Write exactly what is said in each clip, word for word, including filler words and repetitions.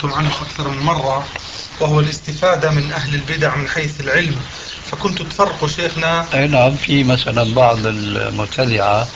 سألتم عنه أكثر من مرة، وهو الاستفادة من أهل البدع من حيث العلم، فكنت تفرقوا شيخنا. نعم، في مثلا بعض المبتدعة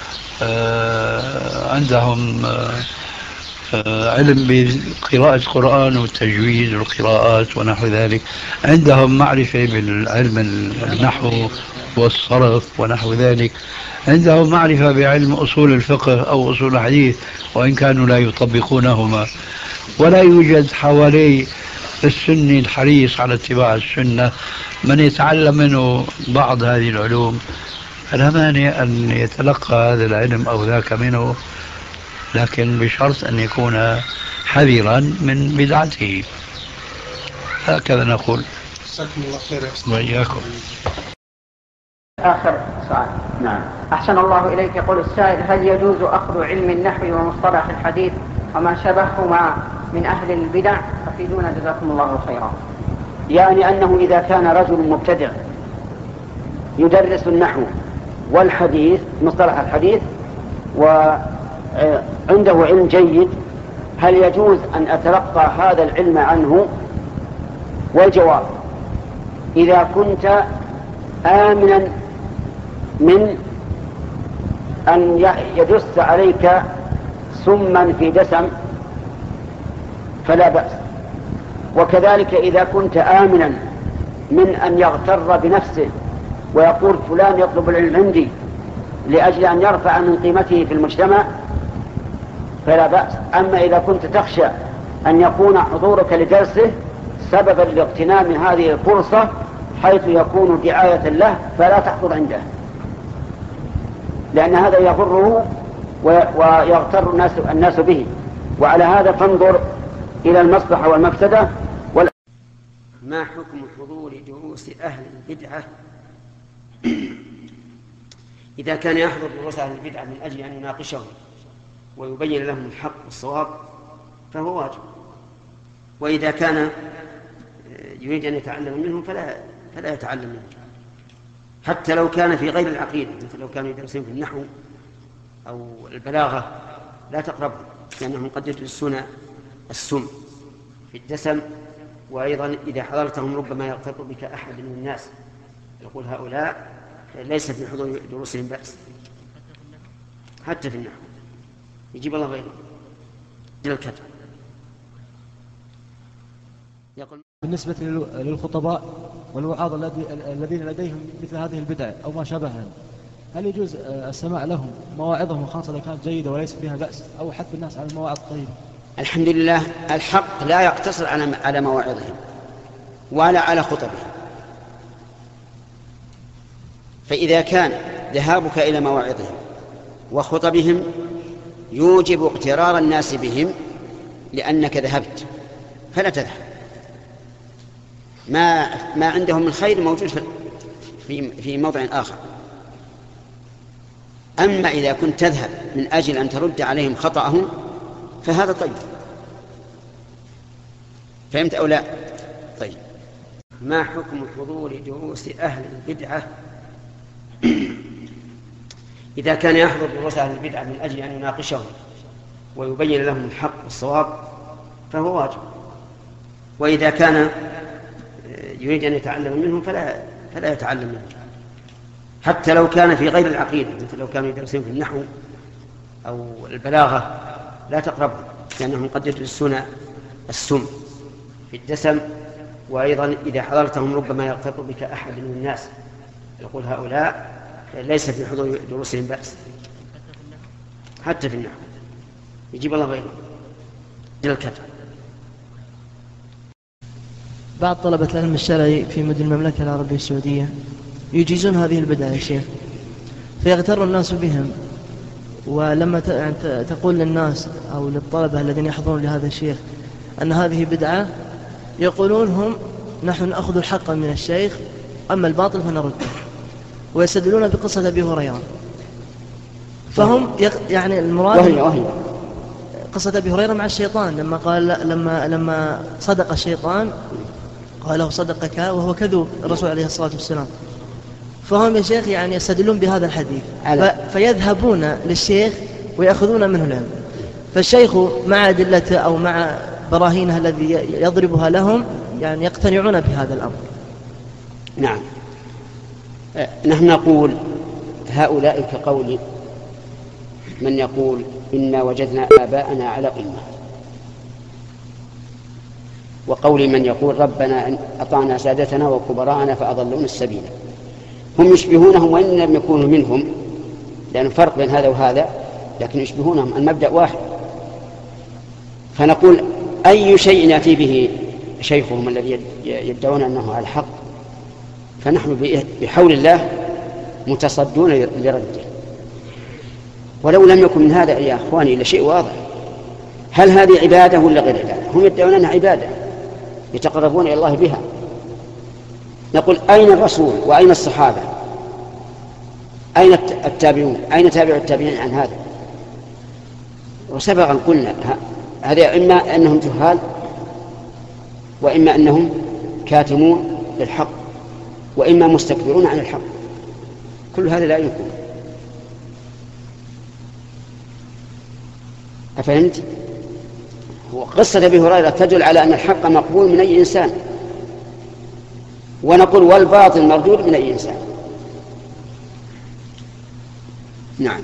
عندهم علم بقراءة القرآن والتجويد والقراءات ونحو ذلك، عندهم معرفة بالعلم النحو والصرف ونحو ذلك، عندهم معرفة بعلم أصول الفقه أو أصول الحديث، وإن كانوا لا يطبقونهما. ولا يوجد حوالي السني الحريص على اتباع السنة من يتعلم منه بعض هذه العلوم. فلا مانع أن يتلقى هذا العلم أو ذاك منه، لكن بشرط أن يكون حذرا من بدعته. هكذا نقول. جزاكم الله خير. وإياكم. آخر سؤال. نعم. أحسن الله إليك. يقول السائل: هل يجوز أخذ علم النحو ومصطلح الحديث وما شبههما من أهل البدع؟ أفيدونا جزاكم الله خيرا. يعني أنه إذا كان رجل مبتدع يدرس النحو والحديث مصطلح الحديث وعنده علم جيد، هل يجوز أن أتلقى هذا العلم عنه؟ والجواب: إذا كنت آمنا من أن يدس عليك سما في دسم فلا بأس، وكذلك إذا كنت آمنا من أن يغتر بنفسه ويقول فلان يطلب العلم عندي لأجل أن يرفع من قيمته في المجتمع فلا بأس. أما إذا كنت تخشى أن يكون حضورك لدرسه سببا لاغتنام هذه الفرصة حيث يكون دعاية له فلا تحضر عنده، لأن هذا يغره ويغتر الناس, الناس به. وعلى هذا فانظر إلى المصلحة والمفسدة. ما حكم حضور دروس أهل البدعة إذا كان يحضر دروس أهل البدعة من أجل أن يناقشهم ويبين لهم الحق والصواب فهو واجب، وإذا كان يريد أن يتعلم منهم فلا, فلا يتعلم منهم، حتى لو كان في غير العقيدة، مثل لو كانوا يدرسون في النحو أو البلاغة لا تقربهم، لأنهم قد يدرسون السم في الدسم. وأيضا إذا حضرتهم ربما يغتر بك أحد من الناس يقول هؤلاء ليس في حضور دروسهم بأس، حتى في النحو يجيب الله غيره إلى الكتب. يقول بالنسبة للخطباء والوعاظ الذين لديهم مثل هذه البدع أو ما شابهها، هل يجوز السماع لهم مواعظهم خاصة إذا كانت جيدة وليس فيها بأس، أو حث الناس على المواعظ الطيبة؟ الحمد لله، الحق لا يقتصر على على مواعظهم ولا على خطبهم، فإذا كان ذهابك إلى مواعظهم وخطبهم يوجب اقترار الناس بهم لأنك ذهبت فلا تذهب. ما ما عندهم من خير موجود في في موضع آخر. أما إذا كنت تذهب من أجل أن ترد عليهم خطأهم فهذا طيب. فهمت أو لا؟ طيب. ما حكم حضور دروس أهل البدعة إذا كان يحضر دروس أهل البدعة من أجل أن يناقشهم ويبين لهم الحق والصواب فهو واجب، وإذا كان يريد أن يتعلم منهم فلا, فلا يتعلم منهم، حتى لو كان في غير العقيدة، مثل لو كانوا يدرسون في النحو أو البلاغة لا تقربهم، لأنهم قد يدرسون السم في الدسم. وأيضا إذا حضرتهم ربما يغتر بك أحد من الناس يقول هؤلاء ليس في حضور دروسهم بأس، حتى في النحو يجيب الله غيره إلى الكتب. بعض طلبة العلم الشرعي في مدن المملكة العربية السعودية يجيزون هذه البدع يا شيخ، فيغتر الناس بهم، ولما تقول للناس أو للطلبة الذين يحضرون لهذا الشيخ أن هذه بدعة يقولون هم نحن نأخذ الحق من الشيخ أما الباطل فنرده، ويستدلون بقصة أبي هريرة. فهم يعني المراد وهي وهي قصة أبي هريرة مع الشيطان لما قال لما لما صدق الشيطان قال له صدقك وهو كذوب الرسول عليه الصلاة والسلام. فهم يا شيخ يعني يستدلون بهذا الحديث فيذهبون للشيخ ويأخذون منه العلم، فالشيخ مع أدلته أو مع براهينها الذي يضربها لهم يعني يقتنعون بهذا الأمر. نعم. نحن نقول هؤلاء كقول من يقول إنا وجدنا آباءنا على أمة، وقول من يقول ربنا أطعنا سادتنا وكبراءنا فأضلون السبيل. هم يشبهونهم وإن لم يكونوا منهم، لأن فرق بين هذا وهذا، لكن يشبهونهم، المبدأ واحد. فنقول أي شيء يأتي به شيخهم الذي يدعون أنه على الحق فنحن بحول الله متصدون لرده. ولو لم يكن من هذا يا أخواني إلا شيء واضح، هل هذه عبادة ولا غير عبادة؟ هم يدعون أنها عبادة يتقربون إلى الله بها. نقول أين الرسول وأين الصحابة؟ أين التابعون؟ أين تابع التابعين عن هذا؟ وسبقا قلنا هذا إما أنهم جهال وإما أنهم كاتمون للحق وإما مستكبرون عن الحق، كل هذا لا يكون. أفهمت؟ وقصة أبي هريرة تدل على أن الحق مقبول من أي إنسان، ونقول والباطل مردود من أي إنسان. نعم.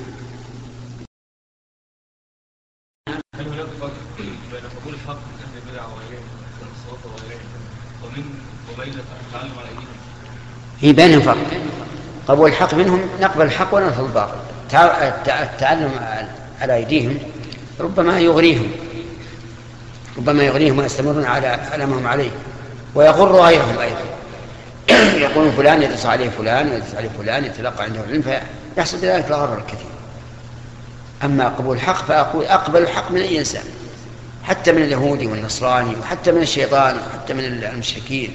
هل هناك فرق بين قبول الحق من أهل البدع وغيرهم والصواب وغيرهم ومن وبين التعلم على أيديهم؟ هي بينهم فرق. قبول الحق منهم نقبل الحق ونرفض الباطل. التعلم على أيديهم ربما يغريهم ربما يغريهم ويستمرون على على ما هم عليه ويغر غيرهم أيضا. يقولون فلان يدرس عليه فلان ويدرس عليه فلان يتلقى عنده العلم فيحصل ذلك الغرر الكثير. أما قبول الحق فأقول أقبل الحق من أي إنسان، حتى من اليهودي والنصراني وحتى من الشيطان وحتى من المشركين.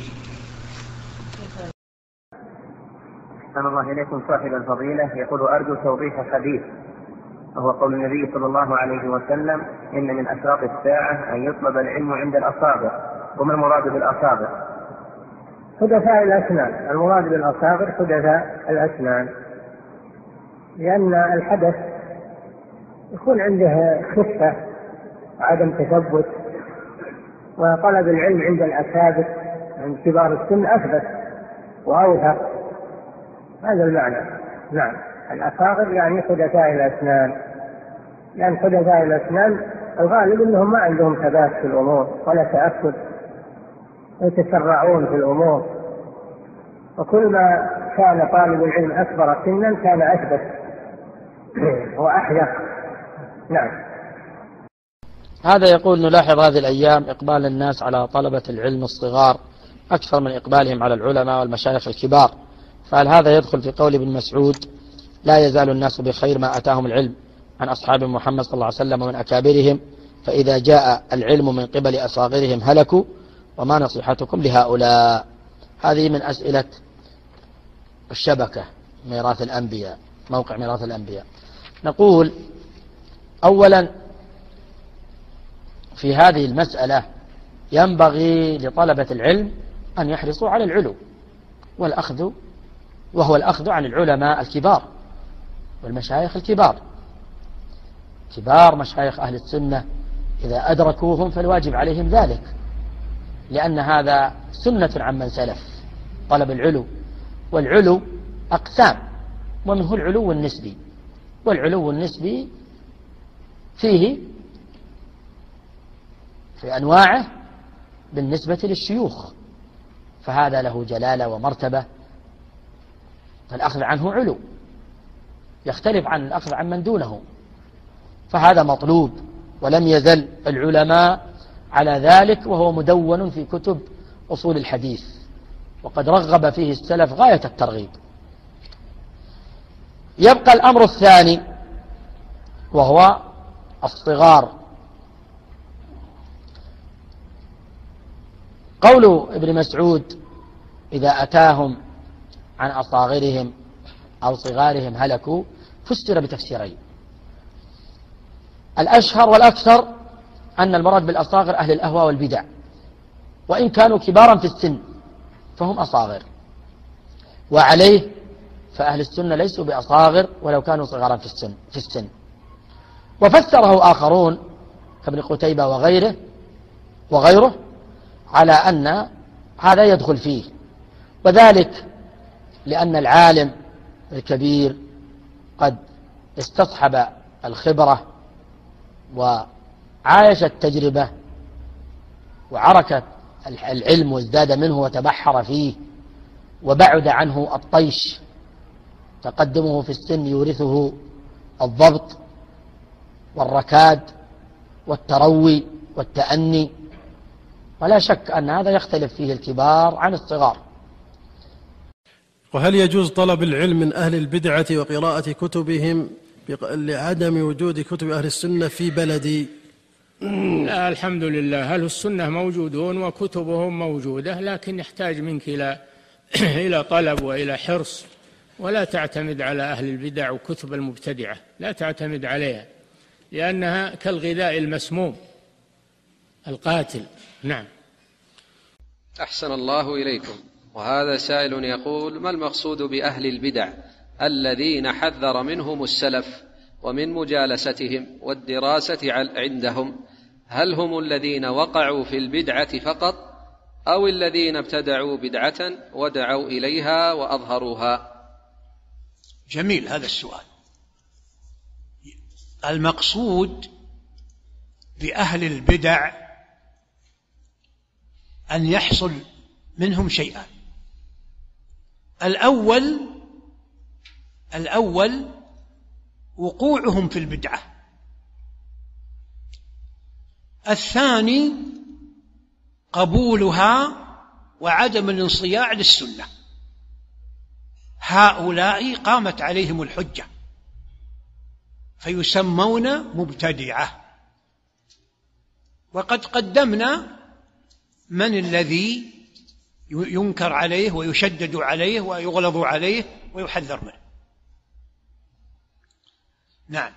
أحسن الله إليكم صاحب الفضيلة. يقول أرجو توضيح حديث وهو قول النبي صلى الله عليه وسلم إن من أشراط الساعة أن يطلب العلم عند الأصابع. وما المراد بالأصابع؟ حدثاء الأسنان. المراد بالأصابع حدثاء الأسنان، لأن الحدث يكون عنده خفة وعدم تثبت، وطلب العلم عند الأكابر عند كبار السن أثبت وأوثق. هذا المعنى. نعم. الأصاغر يعني حدثاء الأسنان، لأن حدثاء الأسنان الغالب أنهم ما عندهم ثبات في الأمور ولا تأكد، يتسرعون في الأمور، وكل ما كان طالب العلم أكبر سنا كان أثبت وأحيق. نعم. هذا يقول نلاحظ هذه الأيام إقبال الناس على طلبة العلم الصغار أكثر من إقبالهم على العلماء والمشايخ الكبار، فهل هذا يدخل في قول ابن مسعود لا يزال الناس بخير ما أتاهم العلم عن أصحاب محمد صلى الله عليه وسلم ومن أكابرهم، فإذا جاء العلم من قبل أصاغرهم هلكوا، وما نصيحتكم لهؤلاء؟ هذه من أسئلة الشبكة ميراث الأنبياء، موقع ميراث الأنبياء. نقول أولا في هذه المسألة ينبغي لطلبة العلم أن يحرصوا على العلو والأخذ، وهو الأخذ عن العلماء الكبار والمشايخ الكبار. كبار مشايخ أهل السنة إذا أدركوهم فالواجب عليهم ذلك، لأن هذا سنة عمن سلف طلب العلو. والعلو أقسام، ومنه العلو النسبي، والعلو النسبي فيه في أنواعه بالنسبة للشيوخ، فهذا له جلالة ومرتبة، فالأخذ عنه علو يختلف عن الأخذ عن من دونه، فهذا مطلوب، ولم يزل العلماء على ذلك، وهو مدون في كتب أصول الحديث، وقد رغب فيه السلف غاية الترغيب. يبقى الأمر الثاني وهو الصغار. قول ابن مسعود إذا أتاهم عن أصاغرهم أو صغارهم هلكوا فسر بتفسيرين. الأشهر والأكثر أن المراد بالأصاغر أهل الأهواء والبدع، وإن كانوا كبارا في السن فهم أصاغر، وعليه فأهل السنة ليسوا بأصاغر ولو كانوا صغارا في السن, في السن. وفسره آخرون كابن قتيبة وغيره وغيره، على أن هذا يدخل فيه، وذلك لأن العالم الكبير قد استصحب الخبرة وعايش التجربة وعركة العلم وازداد منه وتبحر فيه، وبعد عنه الطيش، تقدمه في السن يورثه الضبط والركاد والتروي والتأني، ولا شك أن هذا يختلف فيه الكبار عن الصغار. وهل يجوز طلب العلم من أهل البدعة وقراءة كتبهم لعدم وجود كتب أهل السنة في بلدي؟ لا، الحمد لله، أهل السنة موجودون وكتبهم موجودة، لكن يحتاج منك إلى إلى طلب وإلى حرص، ولا تعتمد على أهل البدع وكتب المبتدعة، لا تعتمد عليها، لأنها كالغذاء المسموم القاتل. نعم. أحسن الله إليكم. وهذا سائل يقول: ما المقصود بأهل البدع الذين حذر منهم السلف ومن مجالستهم والدراسة عندهم؟ هل هم الذين وقعوا في البدعة فقط، أو الذين ابتدعوا بدعة ودعوا إليها وأظهروها؟ جميل هذا السؤال. المقصود بأهل البدع أن يحصل منهم شيئان: الأول الأول وقوعهم في البدعة، الثاني قبولها وعدم الانصياع للسنة. هؤلاء قامت عليهم الحجة فيسمون مبتدعة. وقد قدمنا من الذي ينكر عليه ويشدد عليه ويغلظ عليه ويحذر منه. نعم.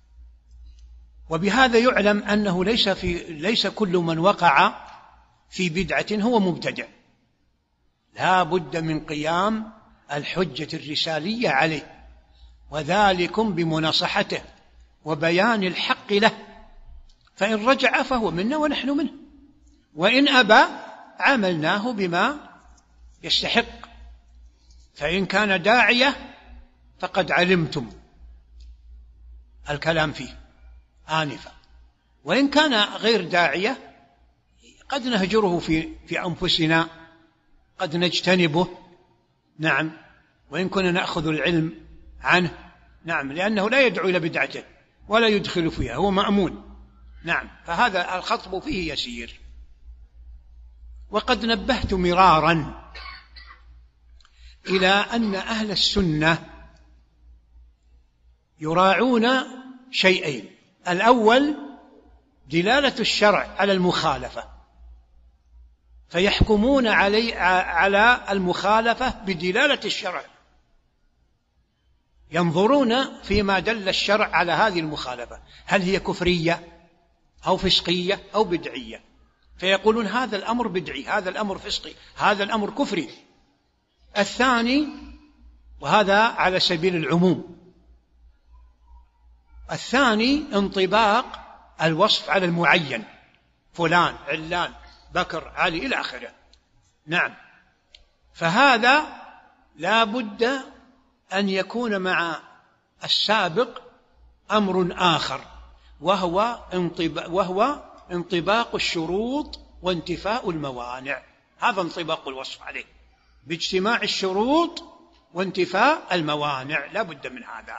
وبهذا يعلم أنه ليس في ليس كل من وقع في بدعة هو مبتدع، لا بد من قيام الحجة الرسالية عليه، وذلكم بمناصحته وبيان الحق له، فإن رجع فهو منا ونحن منه، وإن أبى عاملناه بما يستحق. فإن كان داعية فقد علمتم الكلام فيه آنفا، وإن كان غير داعية قد نهجره في في أنفسنا، قد نجتنبه. نعم. وإن كنا نأخذ العلم عنه. نعم. لأنه لا يدعو إلى بدعته ولا يدخل فيها، هو مأمون. نعم. فهذا الخطب فيه يسير. وقد نبهت مرارا إلى أن أهل السنة يراعون شيئين: الأول دلالة الشرع على المخالفة، فيحكمون علي على المخالفة بدلالة الشرع، ينظرون فيما دل الشرع على هذه المخالفة، هل هي كفرية أو فسقية أو بدعية، فيقولون هذا الأمر بدعي، هذا الأمر فسقي، هذا الأمر كفري. الثاني، وهذا على سبيل العموم، الثاني انطباق الوصف على المعين، فلان، علان، بكر، علي، إلى آخره. نعم. فهذا لا بد أن يكون مع السابق أمر آخر، وهو انطباق, وهو انطباق الشروط وانتفاء الموانع. هذا انطباق الوصف عليه، باجتماع الشروط وانتفاء الموانع، لا بد من هذا.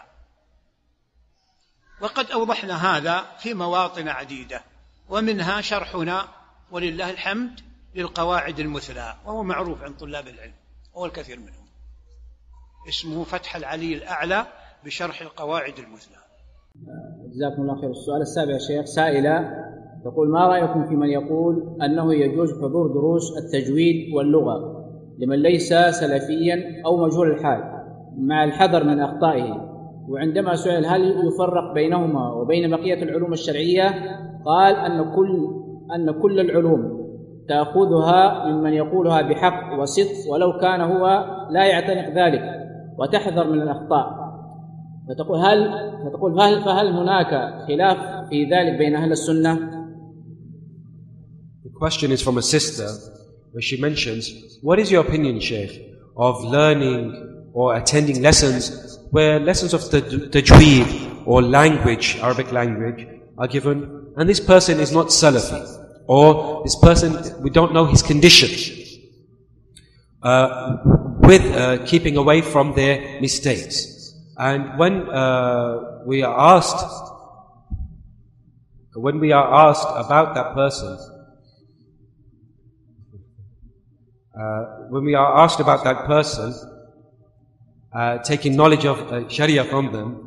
وقد أوضحنا هذا في مواطن عديدة، ومنها شرحنا ولله الحمد للقواعد المثلى، وهو معروف عند طلاب العلم وهو الكثير منهم، اسمه فتح العلي الأعلى بشرح القواعد المثلى. جزاكم الله خير. السؤال السابع يا شيخ، سائلة تقول: ما رأيكم في من يقول أنه يجوز حضور دروس التجويد واللغة لمن ليس سلفيا أو مجهول الحال مع الحذر من أخطائه؟ وعندما سئل هل يفرق بينهما وبين بقية العلوم الشرعية، قال أن كل أن كل العلوم تأخذها ممن يقولها بحق وصدق ولو كان هو لا يعتنق ذلك، وتحذر من الأخطاء. فتقول هل فتقول هل فهل هناك خلاف في ذلك بين أهل السنة؟ question is from a sister where she mentions, what is your opinion, Sheikh, of learning or attending lessons where lessons of the tajweed or language, Arabic language, are given, and this person is not Salafi, or this person, we don't know his condition, uh, with uh, keeping away from their mistakes. And when uh, we are asked, when we are asked about that person, uh, when we are asked about that person, uh, taking knowledge of uh, Sharia from them,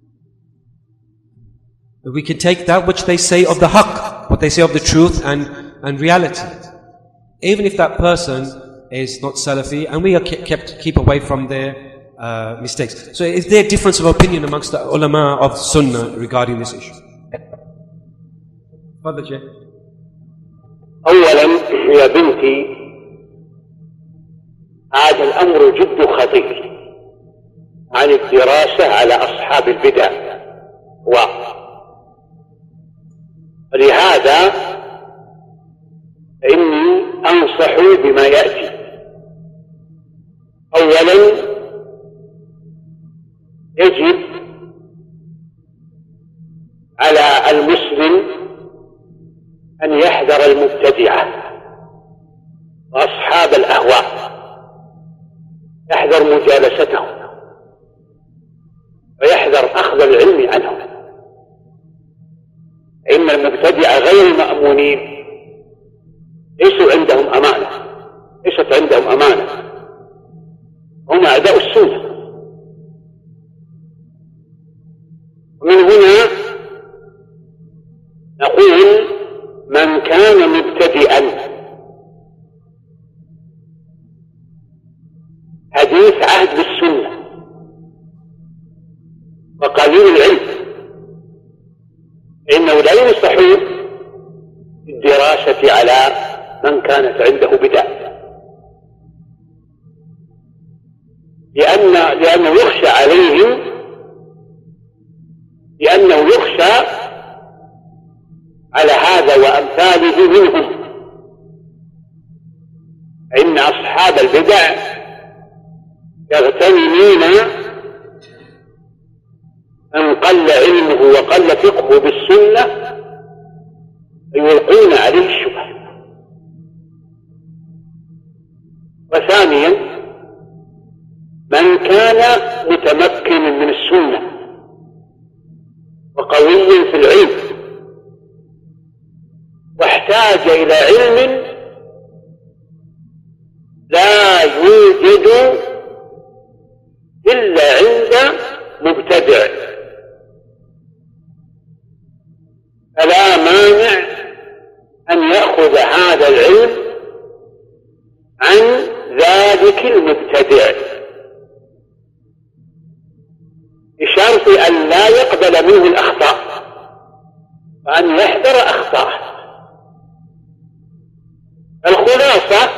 we can take that which they say of the haqq, what they say of the truth and, and reality. Even if that person is not Salafi, and we are kept keep away from their uh, mistakes. So is there a difference of opinion amongst the ulama of Sunnah regarding this issue? تفضل شيخ. أولا يا بنتي هذا الأمر جد خطير عن الدراسة على أصحاب البدع، ولهذا إني أنصح بما يأتي. أولا يجب على المسلم أن يحذر المبتدعة وأصحاب الأهواء، يحذر مجالستهم ويحذر أخذ العلم عنهم. إن المبتدعة غير المأمونين ليسوا عندهم أمانة، ليست عندهم أمانة، هم أعداء السنة. ومن هنا نقول من كان مبتدئا حديث عهد بالسنة وقليل العلم إنه لا ينصح بالدراسة على من كانت عنده بدع، لأن لأنه يخشى عليهم، لأنه يخشى على هذا وأمثاله منهم. إن أصحاب البدع يغتنمون من قل علمه وقل فقهه بالسنة يلقون عليه الشبه. وثانيا من كان متمكن من السنة وقوي في العلم واحتاج إلى علم لا يوجد إلا عند مبتدع، فلا مانع أن يأخذ هذا العلم عن ذلك المبتدع بشرط أن لا يقبل منه الأخطاء وأن يحذر أخطاءه. الخلاصة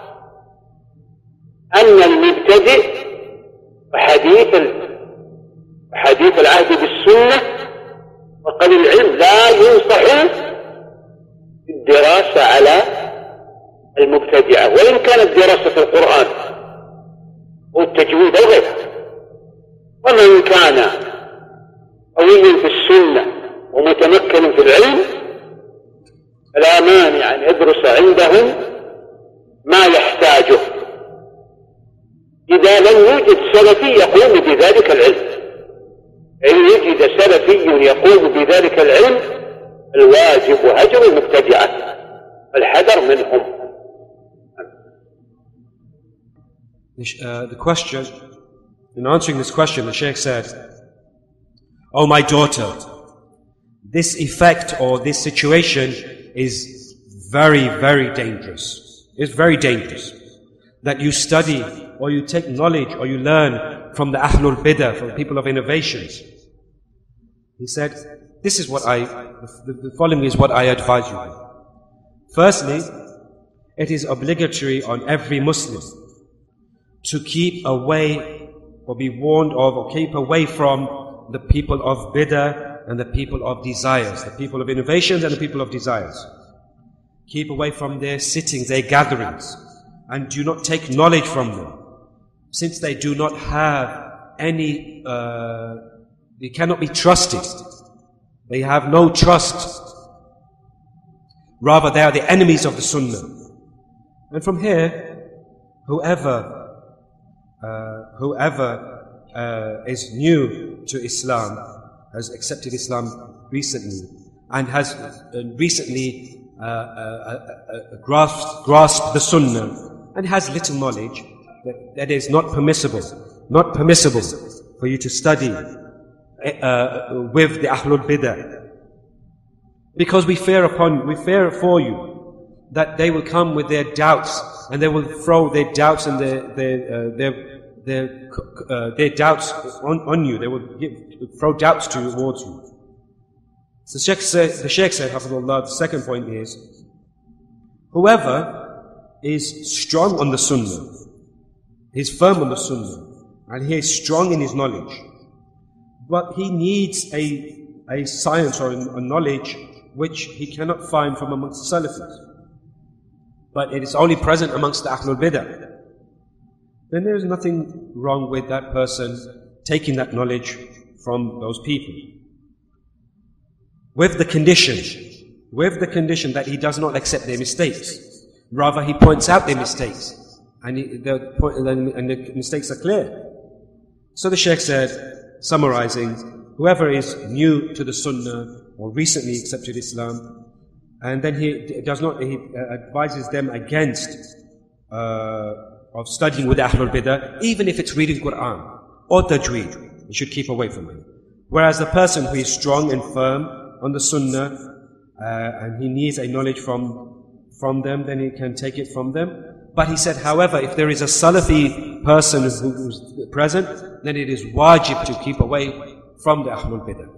أن المبتدئ وحديث حديث العهد بالسنة وقليل العلم لا ينصح بالدراسة على المبتدعة، وإن كانت دراسة القرآن والتجويد أو غيرها. ومن كان قويا في السنة ومتمكن في العلم فلا مانع أن يدرس عندهم ما يحتاجه إذا لم يوجد سلفي يقوم بذلك العلم. إن يجد سلفي يقوم بذلك العلم الواجب هجر المبتدعة الحذر منهم. Uh, the question, in answering this question, the Sheikh said, "Oh my daughter, this effect or this situation is very, very dangerous. It's very dangerous that you study or you take knowledge or you learn from the Ahlul Bidah, from people of innovations." He said, this is what I, the, the following is what I advise you. Firstly, it is obligatory on every Muslim to keep away or be warned of or keep away from the people of Bidah and the people of desires, the people of innovations and the people of desires. Keep away from their sittings, their gatherings, and do not take knowledge from them, since they do not have any, uh, they cannot be trusted. They have no trust. Rather, they are the enemies of the Sunnah. And from here, whoever, uh, whoever uh, is new to Islam, has accepted Islam recently, and has uh, recently uh, uh, uh, uh, grasped, grasped the Sunnah, and has little knowledge, that, that is not permissible, not permissible for you to study uh, with the Ahlul Bidah. Because we fear upon, we fear for you that they will come with their doubts, and they will throw their doubts and their their uh, their their, uh, their doubts on, on you. They will give, throw doubts towards you. So the Sheikh said, the Sheikh said, Hafidhullah, the second point is, whoever is strong on the Sunnah, he's firm on the Sunnah, and he is strong in his knowledge, but he needs a a science or a knowledge which he cannot find from amongst the Salafis, but it is only present amongst the Ahlul Bidah, then there is nothing wrong with that person taking that knowledge from those people. With the condition, with the condition that he does not accept their mistakes. Rather, he points out their mistakes, and, he, the, and the mistakes are clear. So the Shaykh said, summarizing, whoever is new to the Sunnah or recently accepted Islam, and then he does not, he advises them against uh, of studying with Ahlul Bidah, even if it's reading Quran or Tajweed, he should keep away from it. Whereas the person who is strong and firm on the Sunnah, uh, and he needs a knowledge from from them, then he can take it from them. But he said, however, if there is a Salafi person who's present, then it is wajib to keep away from the Ahlul Bidah.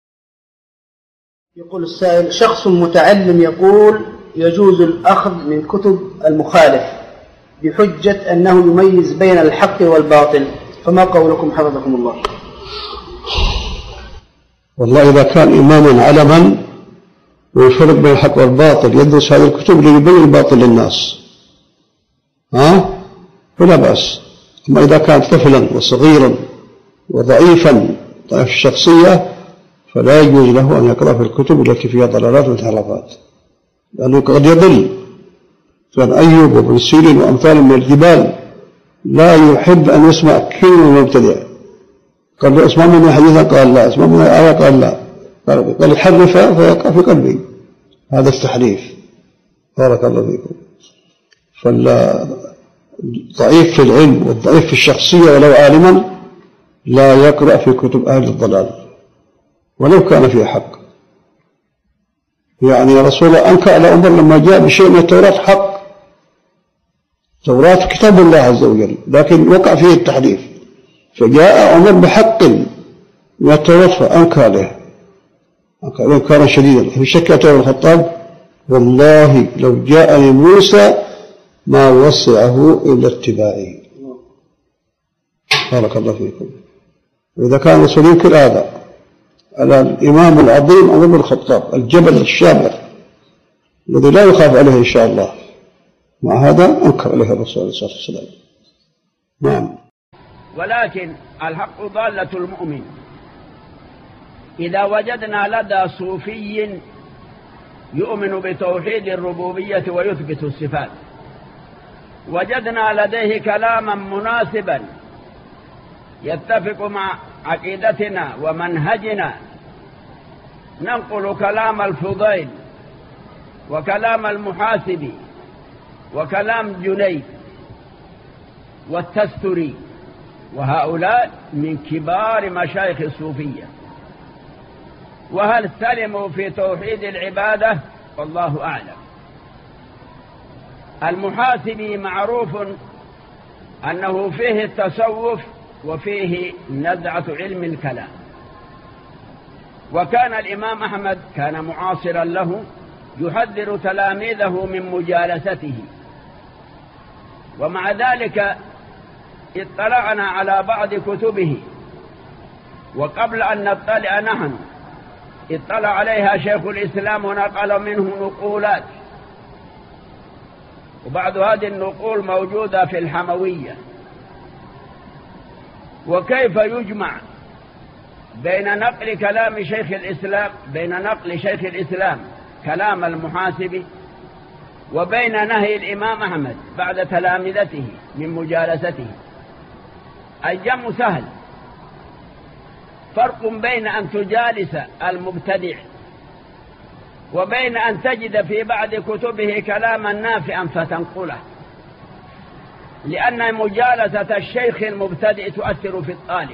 يقول السائل: شخص متعلم يقول يجوز الأخذ من كتب المخالف بحجة أنه يميز بين الحق والباطل، فما قولكم حفظكم الله؟ والله إذا كان إماما علما ويفرق بين الحق والباطل يدرس هذه الكتب ليبين الباطل للناس، ها؟ فلا بأس. أما إذا كان طفلا وصغيرا وضعيفا ضعيف الشخصية فلا يجوز له أن يقرأ في الكتب التي فيها ضلالات وانحرافات، لأنه قد يضل. كان أيوب وابن سيرين وأمثال من الجبال لا يحب أن يسمع كلمة مبتدع. قال له اسمع مني حديثا، قال لا. اسمع مني آية، قال لا. قال حرف فيقع في قلبي. هذا التحريف. بارك الله فيكم. فالضعيف في العلم والضعيف في الشخصية ولو عالما لا يقرأ في كتب أهل الضلال ولو كان فيه حق. يعني رسول الله أنكر على عمر لما جاء بشيء من التوراة حق، التوراة كتاب الله عز وجل، لكن وقع فيه التحريف، فجاء عمر بحق من التوراة فأنكر له إنكارا شديدا. في شك عمر الخطاب: والله لو جاءني موسى ما وسعه إلا اتباعي. بارك الله فيكم. وإذا كان الرسول ينكر هذا على الإمام العظيم عمر بن الخطاب الجبل الشامخ الذي لا يخاف عليه إن شاء الله، مع هذا أنكر عليه الرسول عليه الصلاة والسلام. نعم. ولكن الحق ضالة المؤمن. إذا وجدنا لدى صوفي يؤمن بتوحيد الربوبية ويثبت الصفات، وجدنا لديه كلاما مناسبا يتفق مع عقيدتنا ومنهجنا، ننقل كلام الفضيل وكلام المحاسبي وكلام جنيد والتستري، وهؤلاء من كبار مشايخ الصوفية. وهل سلموا في توحيد العبادة؟ والله أعلم. المحاسبي معروف أنه فيه التصوف وفيه نزعة علم الكلام، وكان الإمام أحمد كان معاصرا له يحذر تلاميذه من مجالسته، ومع ذلك اطلعنا على بعض كتبه، وقبل أن نطلع نحن اطلع عليها شيخ الإسلام ونقل منه نقولات وبعض هذه النقول موجودة في الحموية. وكيف يجمع بين نقل كلام شيخ الإسلام بين نقل شيخ الإسلام كلام المحاسبي وبين نهي الإمام أحمد بعد تلامذته من مجالسته؟ الجمع سهل. فرق بين أن تجالس المبتدع وبين أن تجد في بعض كتبه كلاما نافعا فتنقله، لأن مجالسة الشيخ المبتدئ تؤثر في الطالب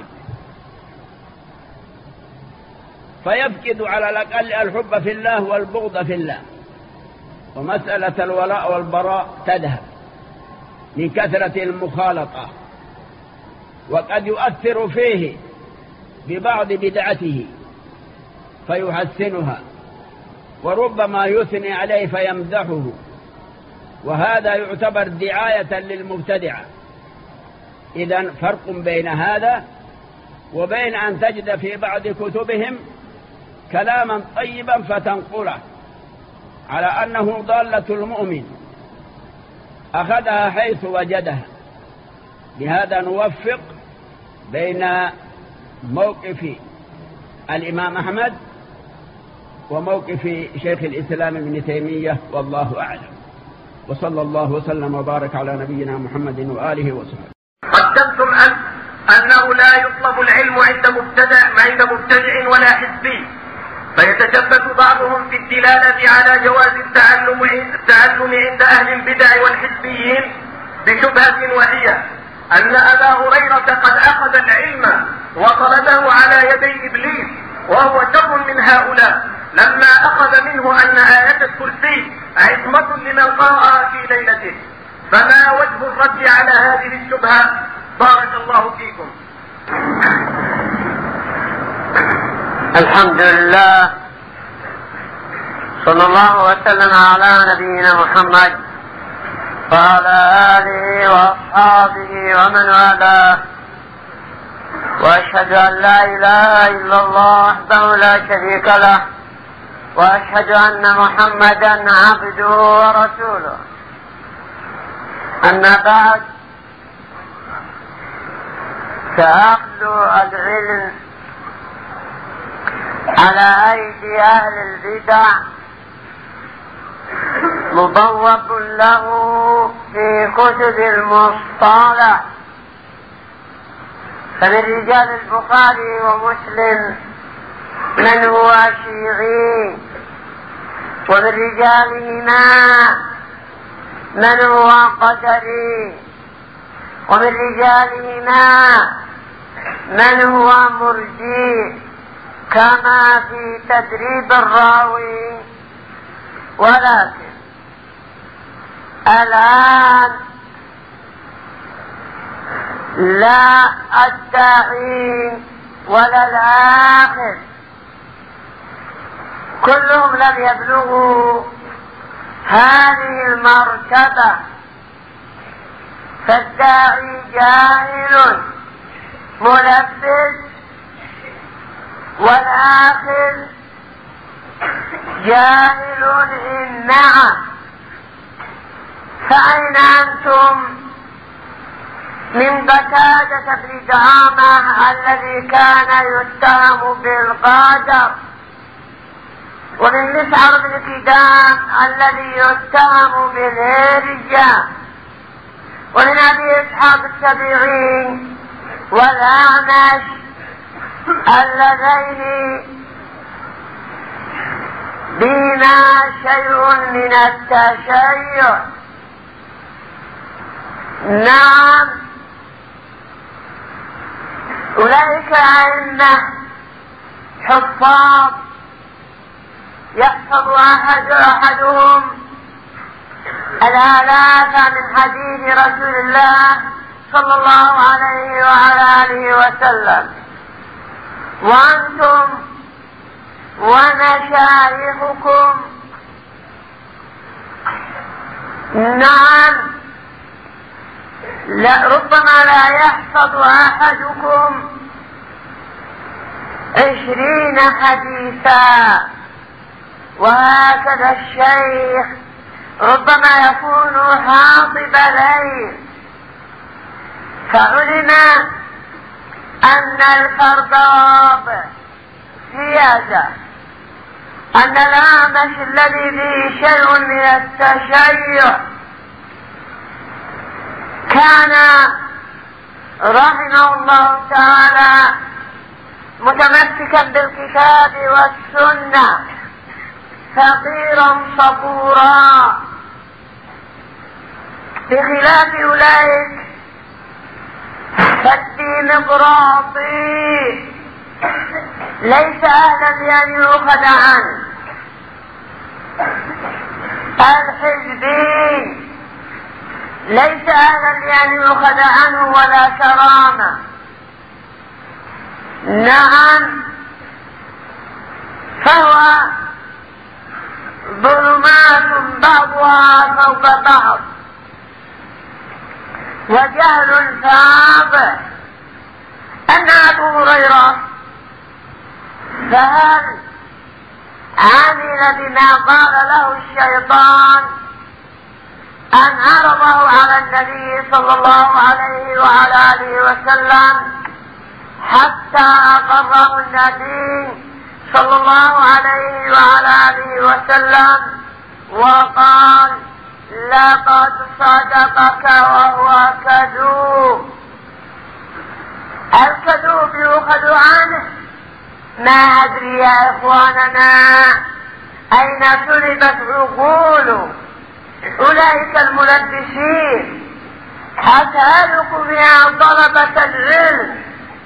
فيفقد على الأقل الحب في الله والبغض في الله، ومسألة الولاء والبراء تذهب من كثرة المخالطة، وقد يؤثر فيه ببعض بدعته فيحسنها، وربما يثني عليه فيمدحه، وهذا يعتبر دعاية للمبتدعة. إذن فرق بين هذا وبين أن تجد في بعض كتبهم كلاما طيبا فتنقله على أنه ضالة المؤمن أخذها حيث وجدها. بهذا نوفق بين موقف الإمام أحمد وموقف شيخ الإسلام ابن تيمية، والله أعلم. وصلى الله وسلم وبارك على نبينا محمد وآله وصحبه. قدمتم أن أنه لا يطلب العلم عند مبتدع عند مبتدع ولا حزبي، فيتشبث بعضهم في الدلالة على جواز التعلم التعلم عند أهل البدع والحزبيين بشبهة، وهي أن أبا هريرة قد أخذ العلم وطلبه على يدي إبليس وهو شر من هؤلاء لما أخذ منه أن آية الكرسي عصمة لمن قرأها في ليلته. فما وجه الرد على هذه الشبهة؟ بارك الله فيكم. الحمد لله، صلى الله وسلم على نبينا محمد وعلى آله وأصحابه ومن والاه، وأشهد أن لا إله إلا الله وحده لا شريك له، وأشهد أن محمدا عبده ورسوله. أما بعد، فأخذ العلم على أيدي أهل البدع مبوب له في كتب المصطلح، فمن رجال البخاري ومسلم من هو شيعي، ومن رجالهما من هو قدري، ومن رجالهما من هو مرجي، كما في تدريب الراوي. ولكن الآن لا الداعي ولا الآخر كلهم لم يبلغوا هذه المرتبة، فالداعي جاهل ملبس، والآخر جاهل إن نعم. فأين أنتم من قتادة بن دعامة الذي كان يتهم بالقدر، ومن مسعر بن كدام الذي يتهم بالهرجة، ومن أبي إسحاق السبيعي والأعمش اللذين بهما شيء من التشيع. نعم، أولئك أئمة حفاظ يحفظ أحد أحدهم الآلاف من حديث رسول الله صلى الله عليه وعلى آله وسلم، وأنتم ومشايخكم نعم لا ربما لا يحفظ أحدكم عشرين حديثا، وهكذا الشيخ ربما يكون حاطب ليل، فعلم أن الكرباب سيادة، أن الأعمش الذي به شيء من التشيع كان رحمه الله تعالى متمسكا بالكتاب والسنة فقيرا صبورا، بخلاف أولئك فالديمقراطي ليس أهلا لأن يؤخذ عنه، الحزبي ليس أهلا لأن يؤخذ عنه ولا كرامة. نعم، فهو ظلمات بعضها فوق بعض وجهل فاض. أن أبو هريرة فهل عمل بما قال له الشيطان أن عرضه على النبي صلى الله عليه وعلى آله وسلم حتى أقره النبي صلى الله عليه وعلى آله وسلم وقال لقد صدقك وهو كذوب. الكذوب يؤخذ عنه. ما أدري يا إخواننا أين سلبت عقول أولئك الملبسين. أسألكم يا طلبة العلم،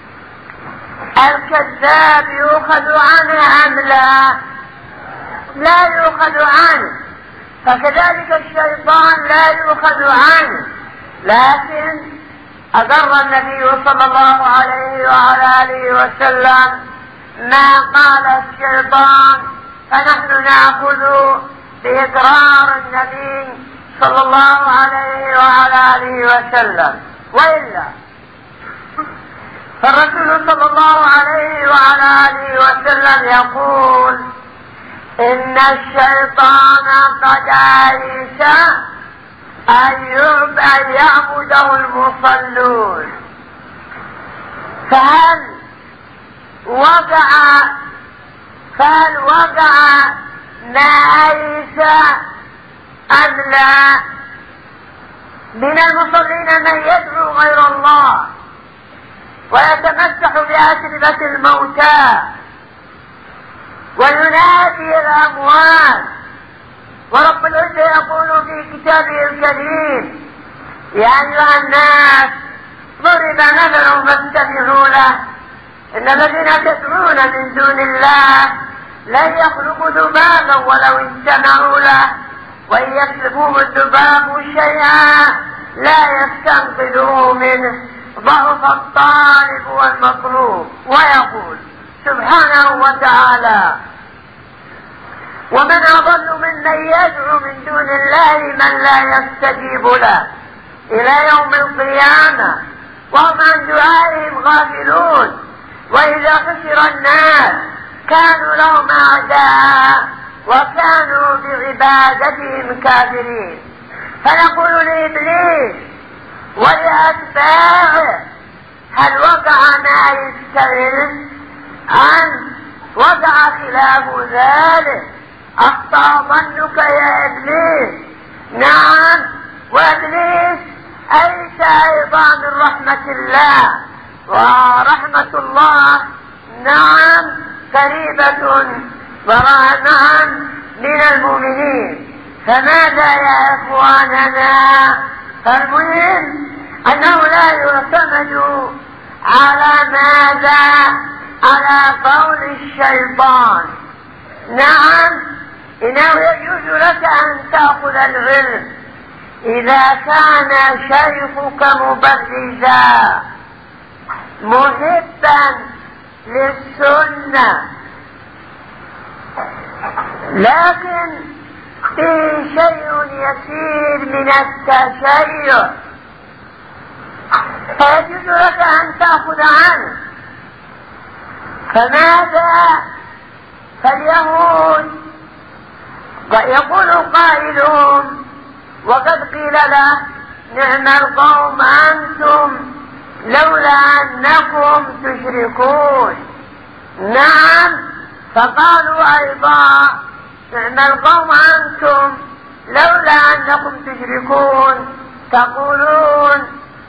الكذاب يؤخذ عنه أم لا؟ لا يؤخذ عنه، فكذلك الشيطان لا يؤخذ عنه. لكن أضر النبي صلى الله عليه وعلى آله وسلم ما قال الشيطان، فنحن نأخذ بإقرار النبي صلى الله عليه وعلى آله وسلم. وإلا فالرسول صلى الله عليه وعلى آله وسلم يقول إن الشيطان قد أيس أن يعبده المصلون. فهل وقع فهل وقع ما أيس أم لا؟ من المصلين من يدعو غير الله ويتمسح بأسربة الموتى وينادي الأموات، ورب العزة يقول في كتابه الكريم يا أيها الناس ضرب مثل فاستمعوا له إن الذين تدعون من دون الله لن يخلقوا ذبابا ولو اجتمعوا له وإن يسلبهم الذباب شيئا لا يستنقذوه منه ضعف الطالب والمطلوب. ويقول سبحانه وتعالى ومن أضل ممن يدعو من دون الله من لا يستجيب له إلى يوم القيامة وهم عن دعائهم غافلون. وإذا حشر الناس كانوا لهم أعداء وكانوا بعبادتهم كافرين. فنقول لإبليس ولأتباعه هل وقع ما يستغل أن وقع خلاف ذلك؟ أخطأ ظنك يا إبليس. نعم، وإبليس أيس أيضا من رحمة الله، ورحمة الله نعم قريبة ورحمة من المؤمنين. فماذا يا إخواننا؟ فالمهم أنه لا يعتمد على ماذا؟ على قول الشيطان. نعم، إنه يجوز لك أن تأخذ العلم إذا كان شيخك مبرزا محبا للسنة، لكن فيه شيء يسير من التشيع فيجوز لك أن تأخذ عنه. فماذا؟ فاليهود يقول قائلهم وقد قيل له نعم القوم أنتم لولا أنكم تشركون. نعم، فقالوا أيضا نعم القوم أنتم لولا أنكم تشركون تقولون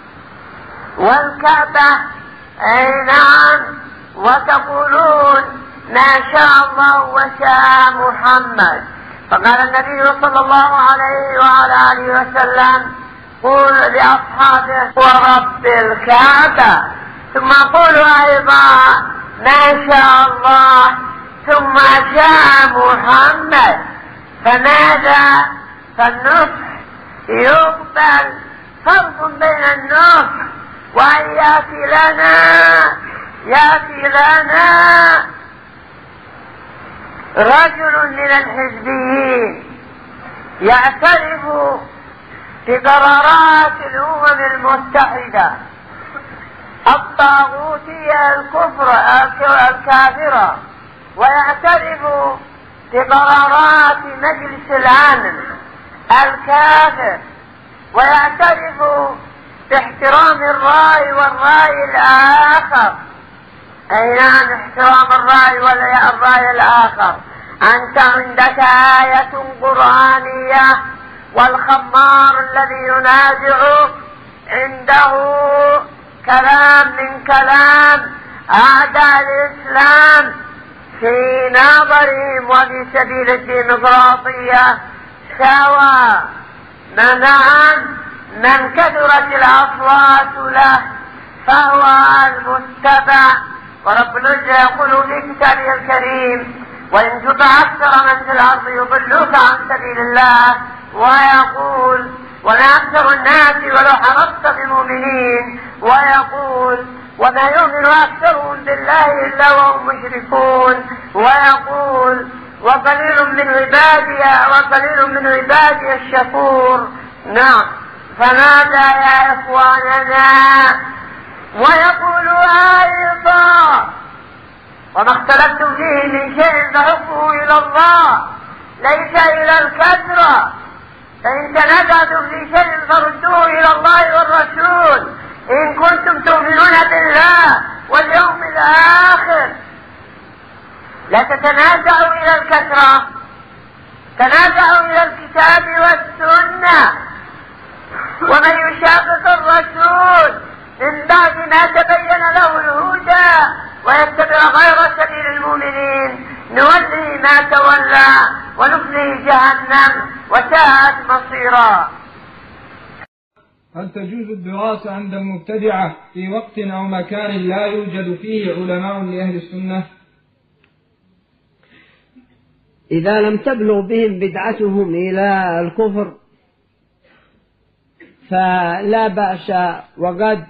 والكعبة أي نعم، وتقولون ما شاء الله وشاء محمد. فقال النبي صلى الله عليه وعلى آله وسلم قول لأصحابه ورب الكعبة، ثم قولوا أيضا ما شاء الله ثم شاء محمد. فماذا؟ فالنصح يقبل، فرق بين النصح وأن يأتي لنا يأتي لنا رجل من الحزبيين يعترف بقرارات الأمم المتحدة الطاغوتية الكفر الكافرة، ويعترف بقرارات مجلس الأمن الكافر، ويعترف باحترام الرأي والرأي الآخر. أي نعم، احترام الرأي والرأي الآخر. أنت عندك آية قرآنية والخمار الذي ينازعك عنده كلام من كلام أعداء الإسلام في نظرهم وفي سبيل الديمقراطية سواء. نعم، من كثرت الأصوات له فهو المتبع. ورب العزة يقول في كتابه الكريم وإن تطع أكثر من في الأرض يضلوك عن سبيل الله، ويقول ولا أكثر الناس ولو حرصت بمؤمنين، ويقول وما يؤمن أكثرهم بالله إلا وهم مشركون، ويقول وقليل من عبادي وقليل من عبادي الشكور. نعم، فماذا يا إخواننا؟ ويقول أيضا وما اختلفتم فيه من شيء فحكمه إلى الله ليس إلى الكثرة، فإن تنازعتم في شيء فردوه إلى الله والرسول إن كنتم تؤمنون بالله واليوم الآخر. لا تتنازعوا إلى الكثرة، تنازعوا إلى الكتاب والسنة. ومن يشاقق الرسول من بعد ما تبين له الهدى ويتبع غير سبيل المؤمنين نوليه ما تولى ونصليه جهنم وساءت مصيرا. هل تجوز الدراسة عند المبتدعة في وقت أو مكان لا يوجد فيه علماء لأهل السنة؟ إذا لم تبلغ بهم بدعتهم إلى الكفر فلا بأس، وقد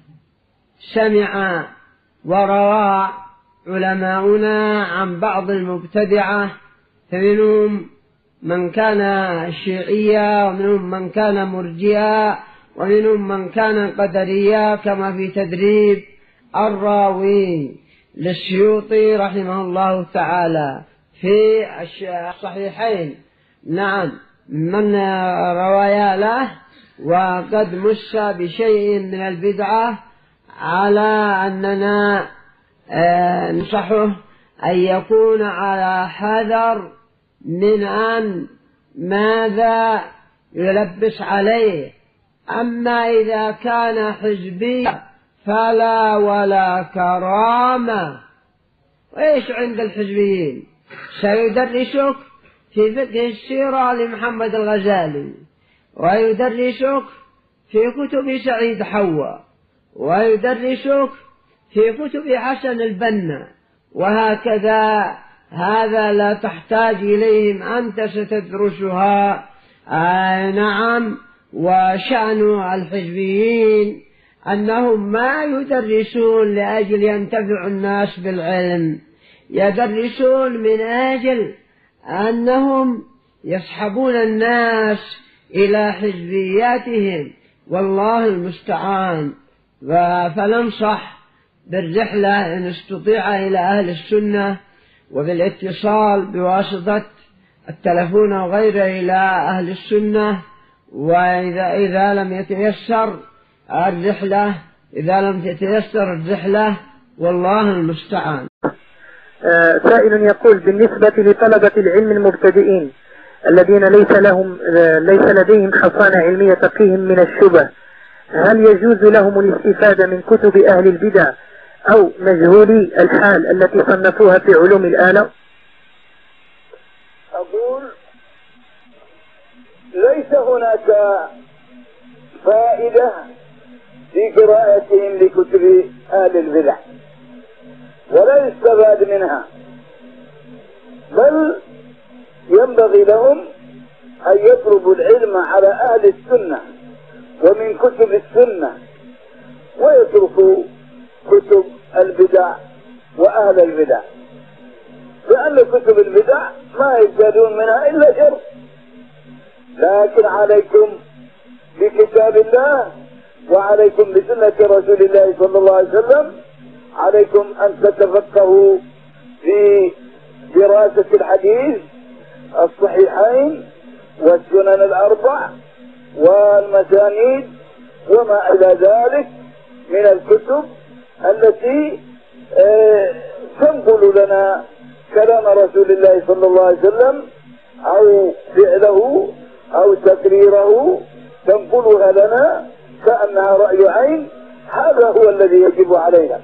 سمع وروى علماؤنا عن بعض المبتدعة، فمنهم من كان شيعيا ومنهم من كان مرجئا ومنهم من كان قدريا، كما في تدريب الراوي للسيوطي رحمه الله تعالى في الصحيحين. نعم، من روايا له وقد مس بشيء من البدعة على أننا ننصحه أن يكون على حذر من أن ماذا يلبس عليه. أما إذا كان حزبيا فلا ولا كرامة. وإيش عند الحزبيين؟ سيدرسك في فقه السيرة لمحمد الغزالي، ويدرسك في كتب سعيد حوا، ويدرسك في كتب حسن البنا، وهكذا. هذا لا تحتاج إليهم، أنت ستدرسها. آه نعم. وشأن الحزبيين أنهم ما يدرسون لأجل ينتفع الناس بالعلم، يدرسون من أجل أنهم يسحبون الناس إلى حزبياتهم، والله المستعان. فننصح بالرحلة إن استطيع إلى أهل السنة، وبالاتصال بواسطة التلفون وغيره إلى أهل السنة، وإذا إذا لم يتيسر الرحلة إذا لم تتيسر الرحلة والله المستعان. آه سائل يقول بالنسبة لطلبة العلم المبتدئين الذين ليس لهم آه ليس لديهم حصانة علمية تقيهم من الشبه، هل يجوز لهم الاستفادة من كتب أهل البدع أو مجهولي الحال التي صنفوها في علوم الآلة؟ أقول ليس هناك فائدة في قراءتهم لكتب أهل البدع ولا يستفاد منها، بل ينبغي لهم أن يطلبوا العلم على أهل السنة ومن كتب السنة ويتركوا كتب البدع وأهل البدع، لأن كتب البدع ما يزدادون منها إلا شر. لكن عليكم بكتاب الله وعليكم بسنة رسول الله صلى الله عليه وسلم، عليكم أن تتفقهوا في دراسة الحديث الصحيحين والسنن الأربع والمسانيد وما إلى ذلك من الكتب التي تنقل لنا كلام رسول الله صلى الله عليه وسلم أو فعله أو تقريره، تنقلها لنا كأنها رأي عين. هذا هو الذي يجب علينا.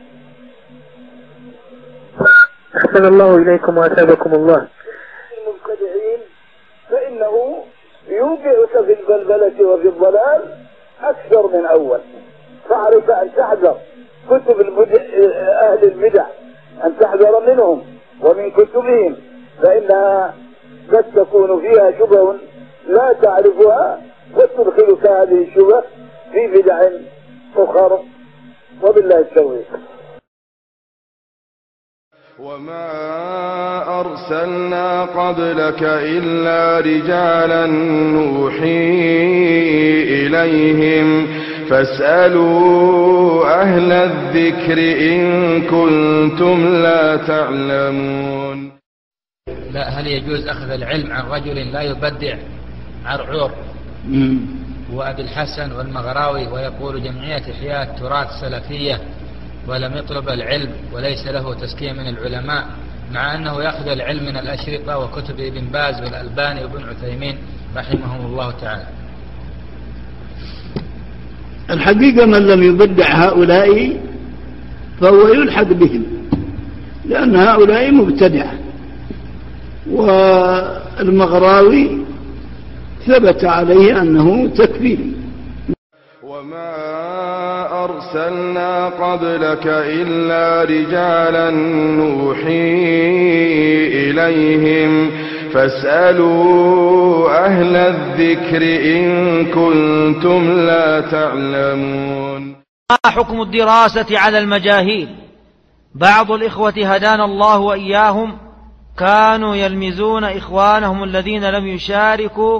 أحسن الله إليكم وأثابكم الله. المبتدعين فإنه يوقعك في البلبلة وفي الضلال أكثر من أول، فعليك أن تحذر كتب أهل البدع، أن تحذر منهم ومن كتبهم، فإنها قد تكون فيها شبه لا تعرفها وتدخلك هذه الشبه في بدع أخرى، وبالله التوفيق. وما أرسلنا قبلك إلا رجالا نوحي إليهم فاسألوا أهل الذكر إن كنتم لا تعلمون. لا، هل يجوز أخذ العلم عن رجل لا يبدع؟ عرعور وأبي الحسن والمغراوي ويقول جمعية إحياء التراث سلفية ولم يطلب العلم وليس له تزكية من العلماء، مع أنه يأخذ العلم من الأشرطة وكتب ابن باز والألباني وابن عثيمين رحمهم الله تعالى. الحقيقة من لم يبدع هؤلاء فهو يلحق بهم، لأن هؤلاء مبتدعة. والمغراوي ثبت عليه أنه تكفير. وما أرسلنا قبلك إلا رجالا نوحي إليهم فاسألوا أهل الذكر إن كنتم لا تعلمون. ما حكم الدراسة على المجاهيل؟ بعض الإخوة هدانا الله وإياهم كانوا يلمزون إخوانهم الذين لم يشاركوا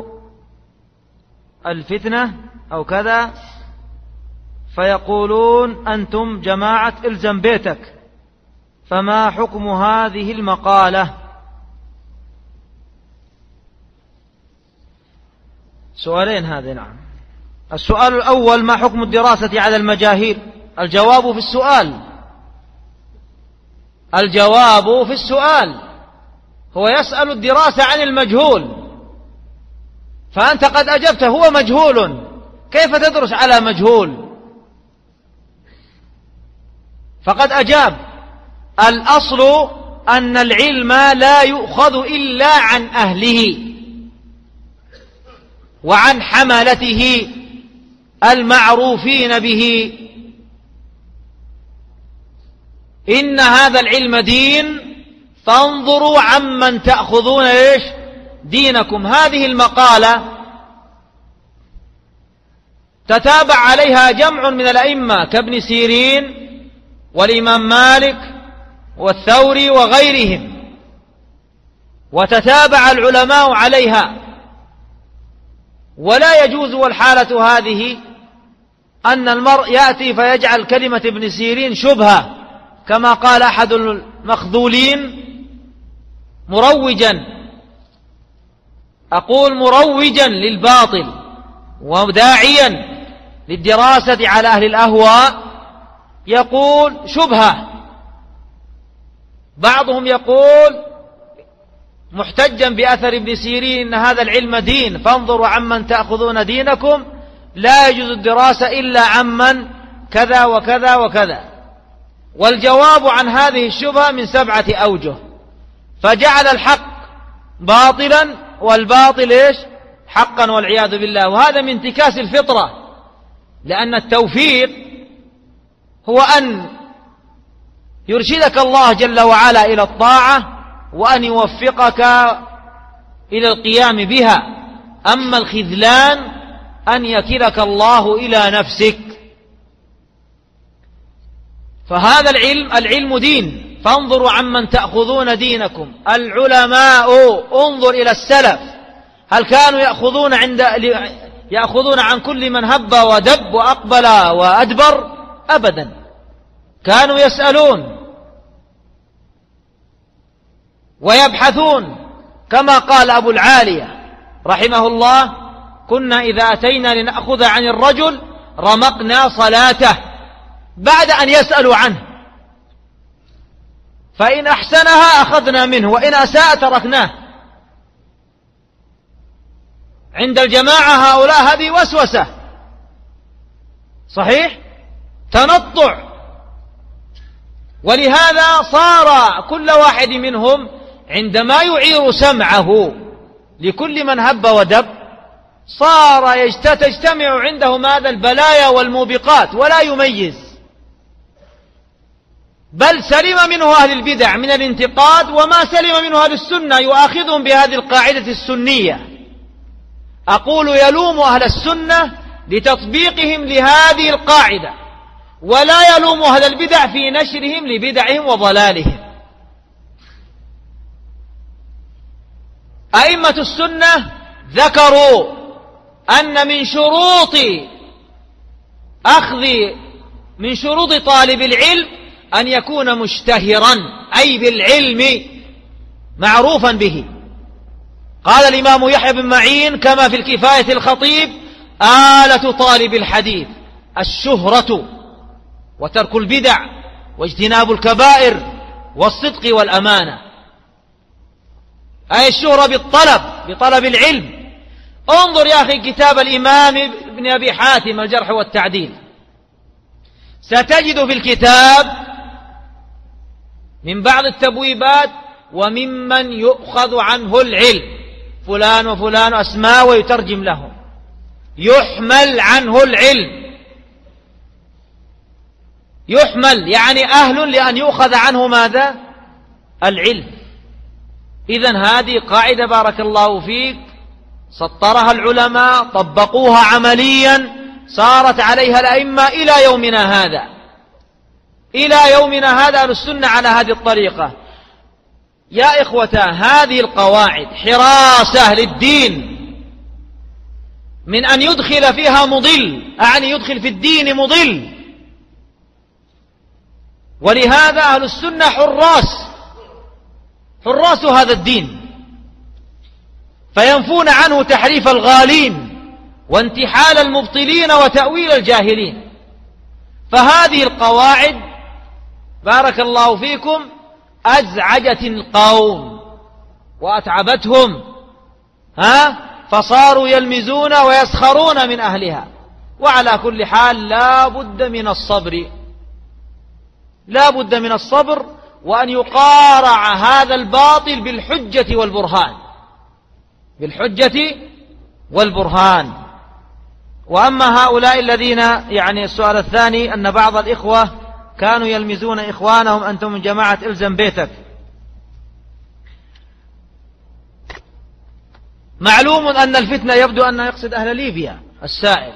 الفتنة أو كذا، فيقولون أنتم جماعة إلزم بيتك، فما حكم هذه المقالة؟ سؤالين هذه. نعم. السؤال الأول: ما حكم الدراسة على المجاهيل؟ الجواب في السؤال الجواب في السؤال هو يسأل الدراسة عن المجهول، فأنت قد أجبت هو مجهول، كيف تدرس على مجهول؟ فقد أجاب: الأصل أن العلم لا يؤخذ إلا عن أهله وعن حملته المعروفين به. إن هذا العلم دين، فانظروا عمن تأخذون إيش دينكم. هذه المقالة تتابع عليها جمع من الأئمة كابن سيرين والإمام مالك والثوري وغيرهم، وتتابع العلماء عليها، ولا يجوز والحالة هذه أن المرء يأتي فيجعل كلمة ابن سيرين شبهة كما قال أحد المخذولين مروجا، أقول مروجا للباطل، وداعيا للدراسة على أهل الأهواء يقول شبهة، بعضهم يقول محتجا بأثر ابن سيرين إن هذا العلم دين فانظروا عمن تأخذون دينكم، لا يجوز الدراسة إلا عمن كذا وكذا وكذا. والجواب عن هذه الشبهة من سبعة أوجه، فجعل الحق باطلا والباطل إيش؟ حقا والعياذ بالله. وهذا من انتكاس الفطرة، لأن التوفيق هو أن يرشدك الله جل وعلا إلى الطاعة وأن يوفقك إلى القيام بها، أما الخذلان أن يكلك الله إلى نفسك. فهذا العلم العلم دين، فانظروا عمن تأخذون دينكم. العلماء انظر إلى السلف، هل كانوا يأخذون عند يأخذون عن كل من هب ودب وأقبل وأدبر؟ أبدا، كانوا يسألون ويبحثون، كما قال أبو العالية رحمه الله: كنا إذا أتينا لنأخذ عن الرجل رمقنا صلاته بعد أن يسألوا عنه، فإن أحسنها أخذنا منه وإن أساء تركناه. عند الجماعة هؤلاء هذه وسوسة، صحيح، تنطع. ولهذا صار كل واحد منهم عندما يعير سمعه لكل من هب ودب صار تجتمع عنده ماذا؟ البلايا والموبقات، ولا يميز. بل سلم منه أهل البدع من الانتقاد، وما سلم منه أهل السنة يؤاخذهم بهذه القاعدة السنية. أقول يلوم أهل السنة لتطبيقهم لهذه القاعدة، ولا يلوم أهل البدع في نشرهم لبدعهم وضلالهم. أئمة السنة ذكروا أن من شروط أخذ من شروط طالب العلم أن يكون مشتهرا، أي بالعلم معروفا به. قال الإمام يحيى بن معين كما في الكفاية الخطيب: آلة طالب الحديث الشهرة وترك البدع واجتناب الكبائر والصدق والأمانة، أي الشهرة بالطلب بطلب العلم. انظر يا أخي كتاب الإمام ابن أبي حاتم الجرح والتعديل، ستجد في الكتاب من بعض التبويبات: وممن يؤخذ عنه العلم فلان وفلان أسماء ويترجم لهم، يحمل عنه العلم، يحمل يعني أهل لأن يؤخذ عنه ماذا؟ العلم. إذن هذه قاعدة بارك الله فيك سطرها العلماء، طبقوها عمليا، صارت عليها الأئمة إلى يومنا هذا، إلى يومنا هذا أهل السنة على هذه الطريقة. يا إخوة، هذه القواعد حراسة للدين من أن يدخل فيها مضل، أعني يدخل في الدين مضل. ولهذا أهل السنة حراس حراس هذا الدين، فينفون عنه تحريف الغالين وانتحال المبطلين وتأويل الجاهلين. فهذه القواعد بارك الله فيكم أزعجت القوم وأتعبتهم، ها فصاروا يلمزون ويسخرون من أهلها. وعلى كل حال لا بد من الصبر، لا بد من الصبر، وأن يقارع هذا الباطل بالحجة والبرهان، بالحجة والبرهان. وأما هؤلاء الذين يعني السؤال الثاني أن بعض الإخوة كانوا يلمزون إخوانهم: أنتم من جماعة إلزم بيتك. معلوم أن الفتنة يبدو أنه يقصد أهل ليبيا. السائل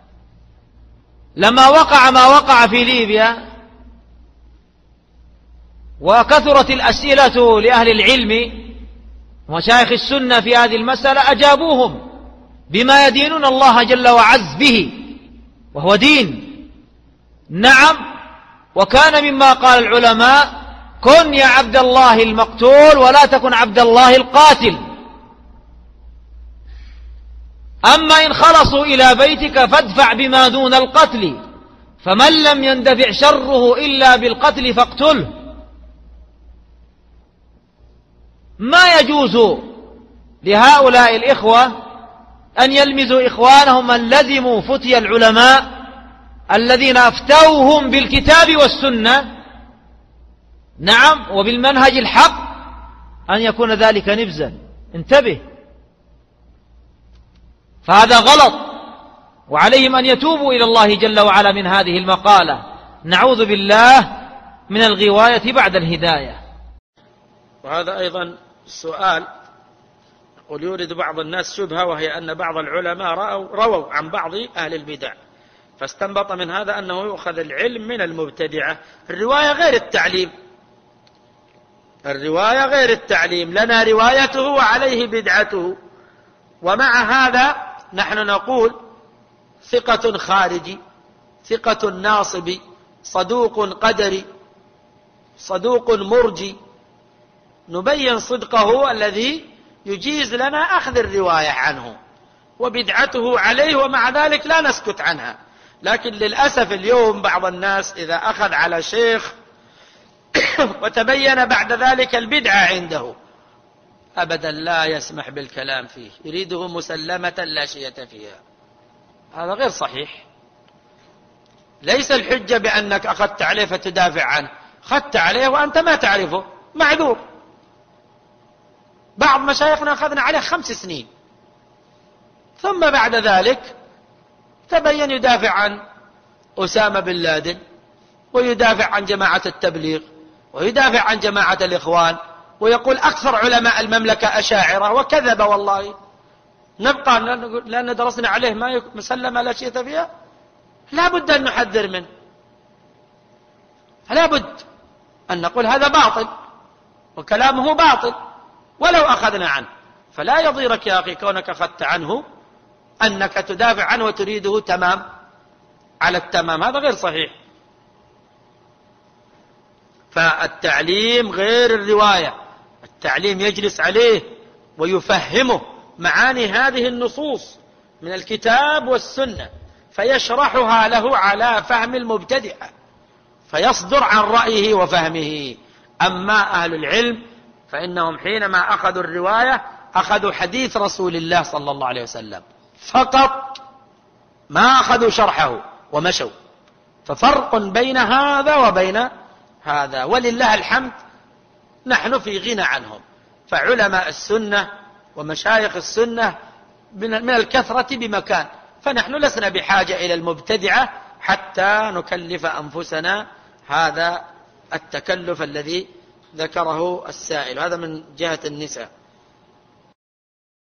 لما وقع ما وقع في ليبيا وكثرت الأسئلة لأهل العلم ومشايخ السنة في هذه المسألة، أجابوهم بما يدينون الله جل وعز به، وهو دين. نعم، وكان مما قال العلماء: كن يا عبد الله المقتول ولا تكن عبد الله القاتل. أما إن خلصوا إلى بيتك فادفع بما دون القتل، فمن لم يندفع شره إلا بالقتل فاقتله. ما يجوز لهؤلاء الإخوة أن يلمزوا إخوانهم من لزموا فتي العلماء الذين أفتوهم بالكتاب والسنة، نعم، وبالمنهج الحق، أن يكون ذلك نبزا. انتبه، فهذا غلط، وعليهم أن يتوبوا إلى الله جل وعلا من هذه المقالة. نعوذ بالله من الغواية بعد الهداية. وهذا أيضا سؤال يقول: يورد بعض الناس شبهة، وهي أن بعض العلماء رأوا رووا عن بعض أهل البدع، فاستنبط من هذا أنه يؤخذ العلم من المبتدعة. الرواية غير التعليم، الرواية غير التعليم، لنا روايته وعليه بدعته. ومع هذا نحن نقول ثقة خارجي، ثقة ناصبي، صدوق قدري، صدوق مرجي، نبين صدقه الذي يجيز لنا أخذ الرواية عنه، وبدعته عليه، ومع ذلك لا نسكت عنها. لكن للأسف اليوم بعض الناس إذا أخذ على شيخ وتبين بعد ذلك البدعة عنده أبدا لا يسمح بالكلام فيه، يريده مسلمة لا شيء فيها. هذا غير صحيح. ليس الحجة بأنك أخذت عليه فتدافع عنه، أخذت عليه وأنت ما تعرفه، معذور. بعض مشايخنا أخذنا عليه خمس سنين، ثم بعد ذلك تبين يدافع عن أسامة بن لادن، ويدافع عن جماعة التبليغ، ويدافع عن جماعة الإخوان، ويقول أكثر علماء المملكة أشاعرة، وكذب والله. نبقى لأن درسنا عليه ما مسلم لا شيء فيها؟ لا بد أن نحذر منه، لا بد أن نقول هذا باطل وكلامه باطل ولو أخذنا عنه. فلا يضيرك يا أخي كونك أخذت عنه أنك تدافع عنه وتريده تمام على التمام، هذا غير صحيح. فالتعليم غير الرواية، التعليم يجلس عليه ويفهمه معاني هذه النصوص من الكتاب والسنة، فيشرحها له على فهم المبتدئة، فيصدر عن رأيه وفهمه. أما أهل العلم فإنهم حينما أخذوا الرواية أخذوا حديث رسول الله صلى الله عليه وسلم فقط، ما أخذوا شرحه ومشوا. ففرق بين هذا وبين هذا، ولله الحمد نحن في غنى عنهم. فعلماء السنة ومشايخ السنة من الكثرة بمكان، فنحن لسنا بحاجة إلى المبتدعة حتى نكلف أنفسنا هذا التكلف الذي ذكره السائل. هذا من جهة النساء.